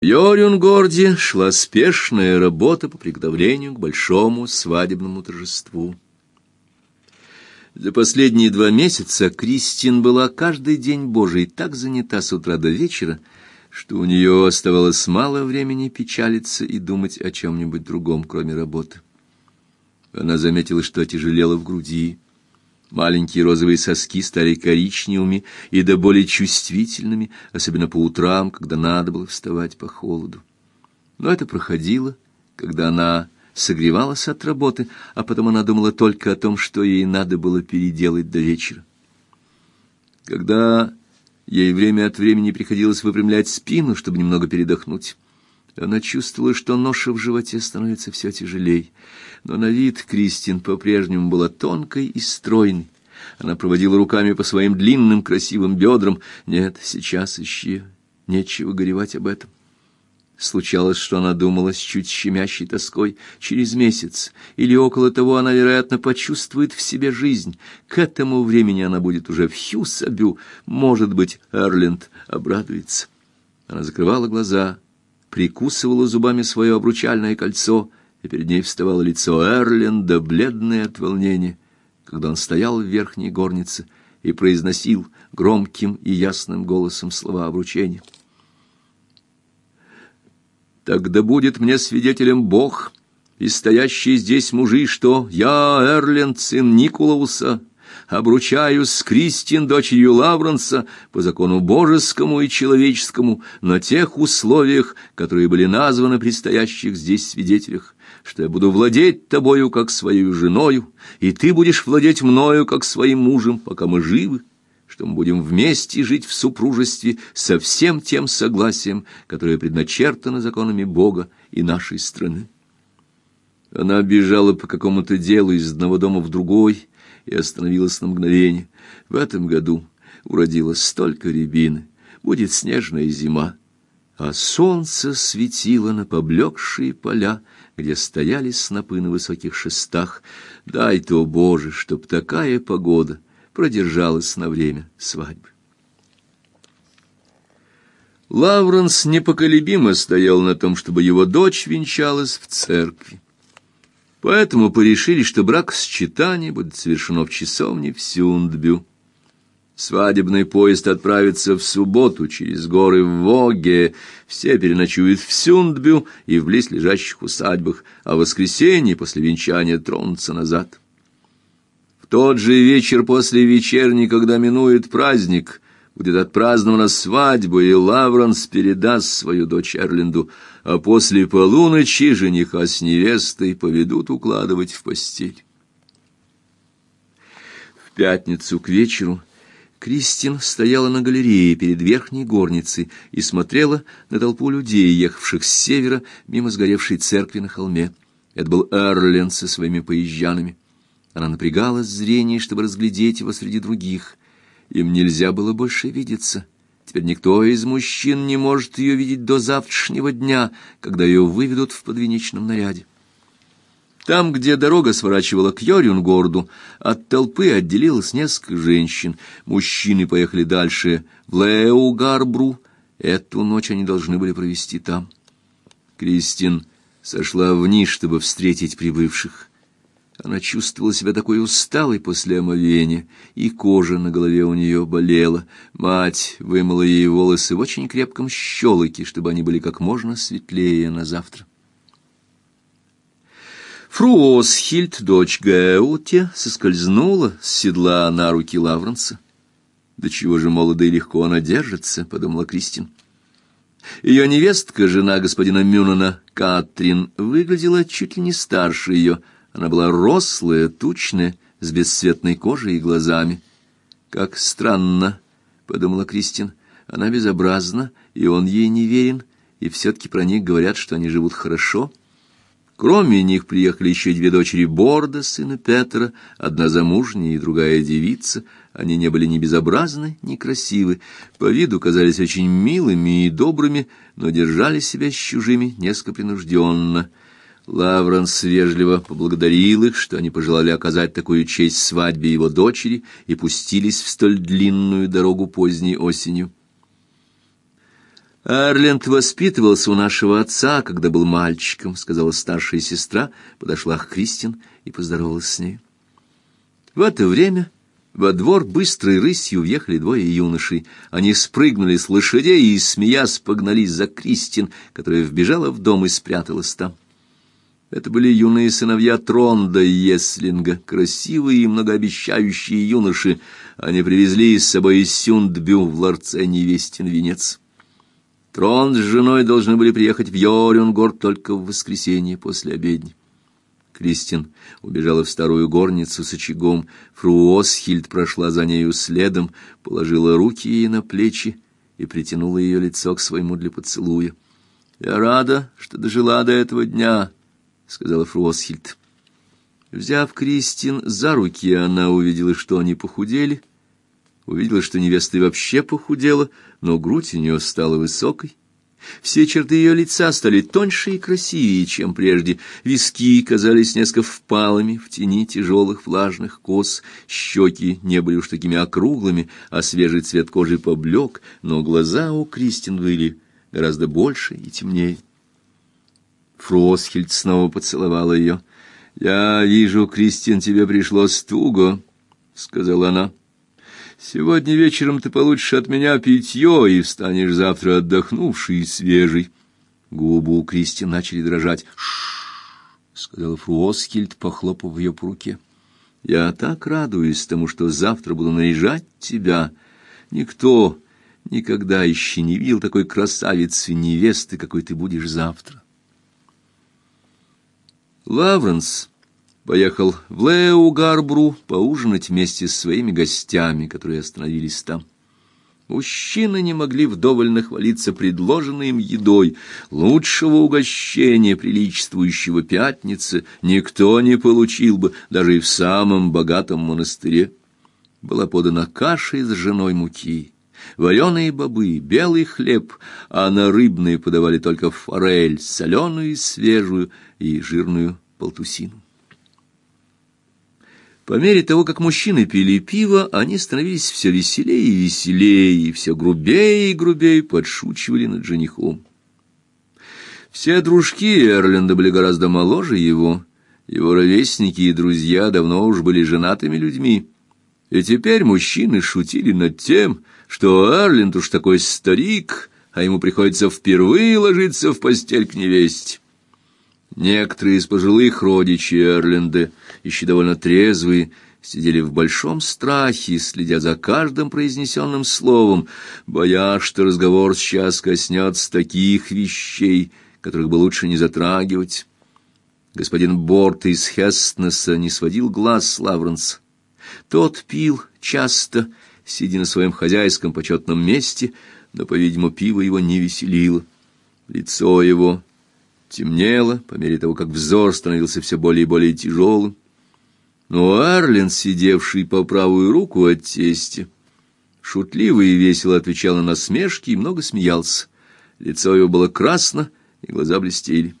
В Йорюнгорде шла спешная работа по приготовлению к большому свадебному торжеству. За последние 2 месяца Кристин была каждый день Божий так занята с утра до вечера, что у нее оставалось мало времени печалиться и думать о чем-нибудь другом, кроме работы. Она заметила, что отяжелела в груди. Маленькие розовые соски стали коричневыми и до боли чувствительными, особенно по утрам, когда надо было вставать по холоду. Но это проходило, когда она согревалась от работы, а потом она думала только о том, что ей надо было переделать до вечера. Когда ей время от времени приходилось выпрямлять спину, чтобы немного передохнуть, она чувствовала, что ноша в животе становится все тяжелей. Но на вид Кристин по-прежнему была тонкой и стройной. Она проводила руками по своим длинным красивым бедрам. Нет, сейчас еще нечего горевать об этом. Случалось, что она думала с чуть щемящей тоской: через месяц или около того она, вероятно, почувствует в себе жизнь. К этому времени она будет уже в Хьюсабю. Может быть, Эрленд обрадуется. Она закрывала глаза, прикусывала зубами свое обручальное кольцо, и перед ней вставало лицо Эрленда, бледное от волнения, когда он стоял в верхней горнице и произносил громким и ясным голосом слова обручения. «Тогда будет мне свидетелем Бог и стоящие здесь мужи, что я, Эрленд, сын Никулауса, обручаюсь с Кристин, дочерью Лавренса, по закону божескому и человеческому, на тех условиях, которые были названы при стоящих здесь свидетелях, что я буду владеть тобою, как своей женою, и ты будешь владеть мною, как своим мужем, пока мы живы, что мы будем вместе жить в супружестве со всем тем согласием, которое предначертано законами Бога и нашей страны». Она бежала по какому-то делу из одного дома в другой и остановилась на мгновение. В этом году уродилось столько рябины, будет снежная зима, а солнце светило на поблекшие поля, где стояли снопы на высоких шестах. Дай-то, Боже, чтоб такая погода продержалась на время свадьбы. Лавренс непоколебимо стоял на том, чтобы его дочь венчалась в церкви. Поэтому порешили, что бракосочетание будет совершено в часовне в Сюндбю. Свадебный поезд отправится в субботу через горы в Воге. Все переночуют в Сюндбю и в близлежащих усадьбах, а в воскресенье после венчания тронутся назад. В тот же вечер после вечерни, когда минует праздник, будет отпразднована свадьба, и Лавренс передаст свою дочь Эрленду, а после полуночи жениха с невестой поведут укладывать в постель. В пятницу к вечеру Кристин стояла на галерее перед верхней горницей и смотрела на толпу людей, ехавших с севера мимо сгоревшей церкви на холме. Это был Эрленд со своими поезжанами. Она напрягала зрение, чтобы разглядеть его среди других. Им нельзя было больше видеться. Теперь никто из мужчин не может ее видеть до завтрашнего дня, когда ее выведут в подвенечном наряде. Там, где дорога сворачивала к Йорюнгорду, от толпы отделилось несколько женщин. Мужчины поехали дальше в Леугарбру. Эту ночь они должны были провести там. Кристин сошла вниз, чтобы встретить прибывших. Она чувствовала себя такой усталой после омовения, и кожа на голове у нее болела. Мать вымыла ей волосы в очень крепком щелоке, чтобы они были как можно светлее на завтра. Фру Осхильд, дочь Гаэуте, соскользнула с седла на руки Лавренса. «Да чего же молодо и легко она держится», — подумала Кристин. Ее невестка, жена господина Мюнена, Катрин, выглядела чуть ли не старше ее. Она была рослая, тучная, с бесцветной кожей и глазами. «Как странно», — подумала Кристин, — «она безобразна, и он ей не верен, и все-таки про них говорят, что они живут хорошо». Кроме них приехали еще 2 дочери Борда, сына Петера, одна замужняя и другая девица. Они не были ни безобразны, ни красивы, по виду казались очень милыми и добрыми, но держали себя с чужими несколько принужденно. Лавренс вежливо поблагодарил их, что они пожелали оказать такую честь свадьбе его дочери и пустились в столь длинную дорогу поздней осенью. Эрленд воспитывался у нашего отца, когда был мальчиком, сказала старшая сестра, подошла к Кристин и поздоровалась с ней. В это время во двор быстрой рысью въехали двое юношей. Они спрыгнули с лошадей и, смеясь, погнались за Кристин, которая вбежала в дом и спряталась там. Это были юные сыновья Тронда и Еслинга, красивые и многообещающие юноши. Они привезли с собой из Сюндбю в ларце невестин венец. Тронд с женой должны были приехать в Йорюнгорд только в воскресенье после обедни. Кристин убежала в старую горницу с очагом. Фру Осхильд прошла за нею следом, положила руки ей на плечи и притянула ее лицо к своему для поцелуя. «Я рада, что дожила до этого дня», — сказала Фру Осхильд. Взяв Кристин за руки, она увидела, что они похудели, увидела, что невеста и вообще похудела, но грудь у нее стала высокой. Все черты ее лица стали тоньше и красивее, чем прежде. Виски казались несколько впалыми в тени тяжелых влажных кос. Щеки не были уж такими округлыми, а свежий цвет кожи поблек, но глаза у Кристин были гораздо больше и темнее. Фру Осхильд снова поцеловала ее. «Я вижу, Кристин, тебе пришлось туго», — сказала она. «Сегодня вечером ты получишь от меня питье и встанешь завтра отдохнувший и свежий». Губы у Кристин начали дрожать. «Ш-ш-ш», сказала Фру Осхильд, похлопав ее по руке. «Я так радуюсь тому, что завтра буду наряжать тебя. Никто никогда еще не видел такой красавицы-невесты, какой ты будешь завтра». Лавренс поехал в Леугарбру поужинать вместе с своими гостями, которые остановились там. Мужчины не могли вдоволь нахвалиться предложенной им едой. Лучшего угощения, приличествующего пятнице, никто не получил бы, даже и в самом богатом монастыре. Была подана каша из ржаной муки, вареные бобы, белый хлеб, а на рыбные подавали только форель, соленую и свежую, и жирную полтусину. По мере того, как мужчины пили пиво, они становились все веселее и веселее, и все грубее и грубее подшучивали над женихом. Все дружки Эрленда были гораздо моложе его. Его ровесники и друзья давно уж были женатыми людьми. И теперь мужчины шутили над тем, что Эрленд уж такой старик, а ему приходится впервые ложиться в постель к невесте. Некоторые из пожилых родичей Эрленда, еще довольно трезвые, сидели в большом страхе, следя за каждым произнесенным словом, боясь, что разговор сейчас коснется таких вещей, которых бы лучше не затрагивать. Господин Борт из Хестнеса не сводил глаз с Лавренса. Тот пил часто, сидя на своем хозяйском почетном месте, но, по-видимому, пиво его не веселило. Лицо его темнело по мере того, как взор становился все более и более тяжелым. Но Эрленд, сидевший по правую руку от тестя, шутливо и весело отвечал на насмешки и много смеялся. Лицо его было красно, и глаза блестели.